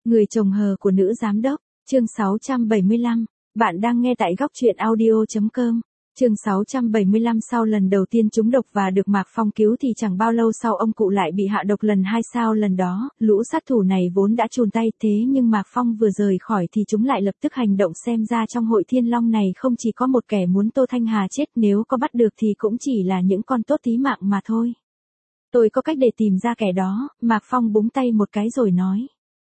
Người chồng hờ của nữ giám đốc, chương 675, bạn đang nghe tại góc truyện audio.com. Chương 675 sau lần đầu tiên trúng độc và được Mạc Phong cứu thì chẳng bao lâu sau ông cụ lại bị hạ độc lần hai. Sau lần đó, lũ sát thủ này vốn đã chùn tay thế nhưng Mạc Phong vừa rời khỏi thì chúng lại lập tức hành động, xem ra trong hội Thiên Long này không chỉ có một kẻ muốn Tô Thanh Hà chết, nếu có bắt được thì cũng chỉ là những con tốt tí mạng mà thôi. Tôi có cách để tìm ra kẻ đó, Mạc Phong búng tay một cái rồi nói.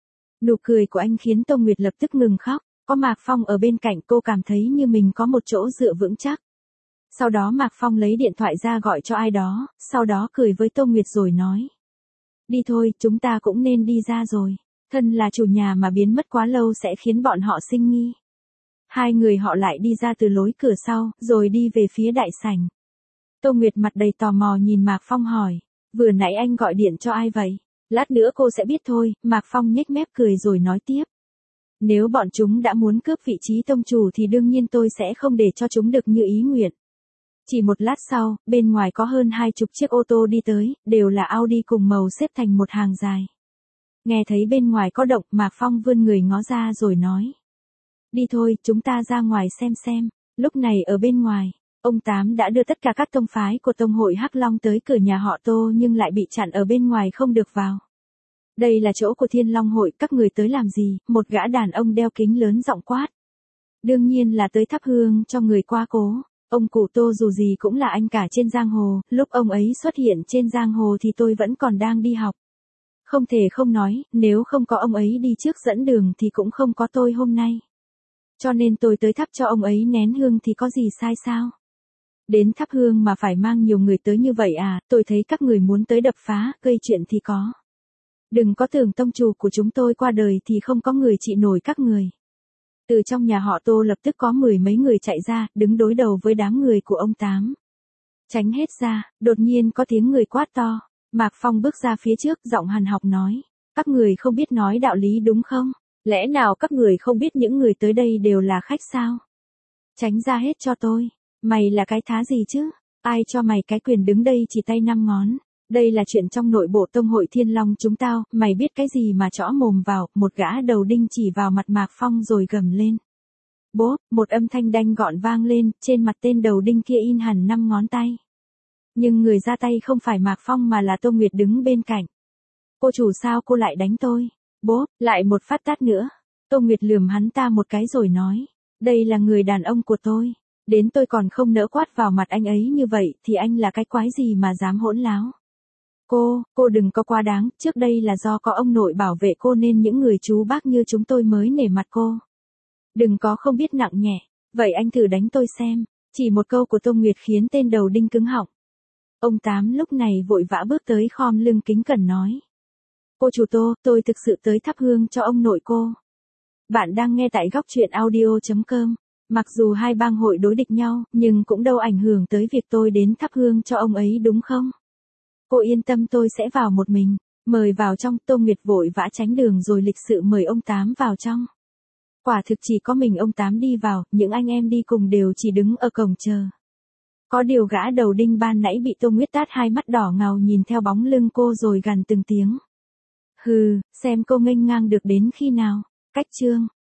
Nụ cười của anh khiến Tô Nguyệt lập tức ngừng khóc, có Mạc Phong ở bên cạnh cô cảm thấy như mình có một chỗ dựa vững chắc. Sau đó Mạc Phong lấy điện thoại ra gọi cho ai đó, sau đó cười với Tô Nguyệt rồi nói. Đi thôi, chúng ta cũng nên đi ra rồi. Thân là chủ nhà mà biến mất quá lâu sẽ khiến bọn họ sinh nghi. Hai người họ lại đi ra từ lối cửa sau, rồi đi về phía đại sảnh. Tô Nguyệt mặt đầy tò mò nhìn Mạc Phong hỏi. Vừa nãy anh gọi điện cho ai vậy? Lát nữa cô sẽ biết thôi, Mạc Phong nhếch mép cười rồi nói tiếp. Nếu bọn chúng đã muốn cướp vị trí tông chủ thì đương nhiên tôi sẽ không để cho chúng được như ý nguyện. Chỉ một lát sau, bên ngoài có hơn 20 chiếc ô tô đi tới, đều là Audi cùng màu xếp thành một hàng dài. Nghe thấy bên ngoài có động, Mạc Phong vươn người ngó ra rồi nói. Đi thôi, chúng ta ra ngoài xem. Lúc này ở bên ngoài, ông Tám đã đưa tất cả các tông phái của tông hội Hắc Long tới cửa nhà họ Tô nhưng lại bị chặn ở bên ngoài không được vào. Đây là chỗ của Thiên Long hội, các người tới làm gì? Một gã đàn ông đeo kính lớn giọng quát. Đương nhiên là tới thắp hương cho người qua cố. Ông cụ Tô dù gì cũng là anh cả trên giang hồ, lúc ông ấy xuất hiện trên giang hồ thì tôi vẫn còn đang đi học. Không thể không nói, nếu không có ông ấy đi trước dẫn đường thì cũng không có tôi hôm nay. Cho nên tôi tới thắp cho ông ấy nén hương thì có gì sai sao? Đến thắp hương mà phải mang nhiều người tới như vậy à, tôi thấy các người muốn tới đập phá, gây chuyện thì có. Đừng có tưởng tông chủ của chúng tôi qua đời thì không có người trị nổi các người. Từ trong nhà họ Tô lập tức có 10 mấy người chạy ra, đứng đối đầu với đám người của ông Tám. Tránh hết ra, đột nhiên có tiếng người quát to. Mạc Phong bước ra phía trước, giọng hằn học nói. Các người không biết nói đạo lý đúng không? Lẽ nào các người không biết những người tới đây đều là khách sao? Tránh ra hết cho tôi. Mày là cái thá gì chứ? Ai cho mày cái quyền đứng đây chỉ tay 5 ngón? Đây là chuyện trong nội bộ tông hội Thiên Long chúng tao, mày biết cái gì mà chõ mồm vào? Một gã đầu đinh chỉ vào mặt Mạc Phong rồi gầm lên. Bốp, một âm thanh đanh gọn vang lên, trên mặt tên đầu đinh kia in hẳn 5 ngón tay. Nhưng người ra tay không phải Mạc Phong mà là Tô Nguyệt đứng bên cạnh. Cô chủ sao cô lại đánh tôi? Bốp, lại một phát tát nữa. Tô Nguyệt lườm hắn ta một cái rồi nói. Đây là người đàn ông của tôi. Đến tôi còn không nỡ quát vào mặt anh ấy như vậy thì anh là cái quái gì mà dám hỗn láo. Cô đừng có quá đáng, trước đây là do có ông nội bảo vệ cô nên những người chú bác như chúng tôi mới nể mặt cô. Đừng có không biết nặng nhẹ, vậy anh thử đánh tôi xem. Chỉ một câu của Tô Nguyệt khiến tên đầu đinh cứng họng. Ông Tám lúc này vội vã bước tới khom lưng kính cẩn nói. Cô chủ Tô, tôi thực sự tới thắp hương cho ông nội cô. Bạn đang nghe tại góc truyện audio.com. Mặc dù hai bang hội đối địch nhau, nhưng cũng đâu ảnh hưởng tới việc tôi đến thắp hương cho ông ấy đúng không? Cô yên tâm tôi sẽ vào một mình. Mời vào trong. Tô Nguyệt vội vã tránh đường rồi lịch sự mời ông Tám vào trong. Quả thực chỉ có mình ông Tám đi vào, những anh em đi cùng đều chỉ đứng ở cổng chờ. Có điều gã đầu đinh ban nãy bị Tô Nguyệt tát hai mắt đỏ ngầu nhìn theo bóng lưng cô rồi gằn từng tiếng. Hừ, xem cô nghênh ngang được đến khi nào. Cách chương.